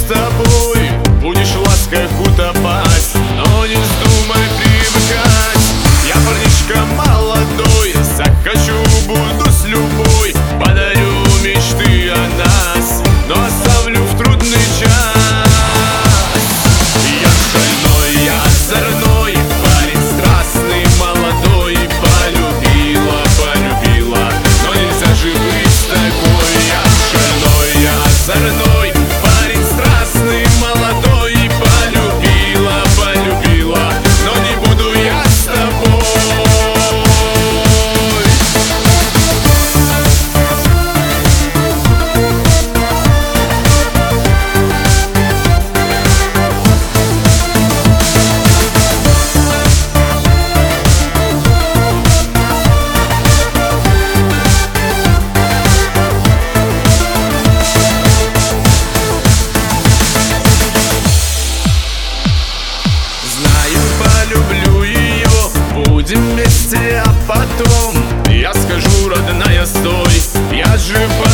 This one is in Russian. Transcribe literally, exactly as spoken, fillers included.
с тобой будешь лаской утопать, но не вздумай привыкать. Я парнишка молодой, захочу, буду с любой, подарю мечты о нас, но оставлю в трудный час. Я шальной, я озорной, парень страстный, молодой, полюбила, полюбила, но нельзя же быть с тобой. Я шальной, я озорной, парень страстный, молодой, полюбила, полюбила, но не буду я с тобой. Полюблю ее, будем вместе, а потом я скажу: родная, стой, я жив.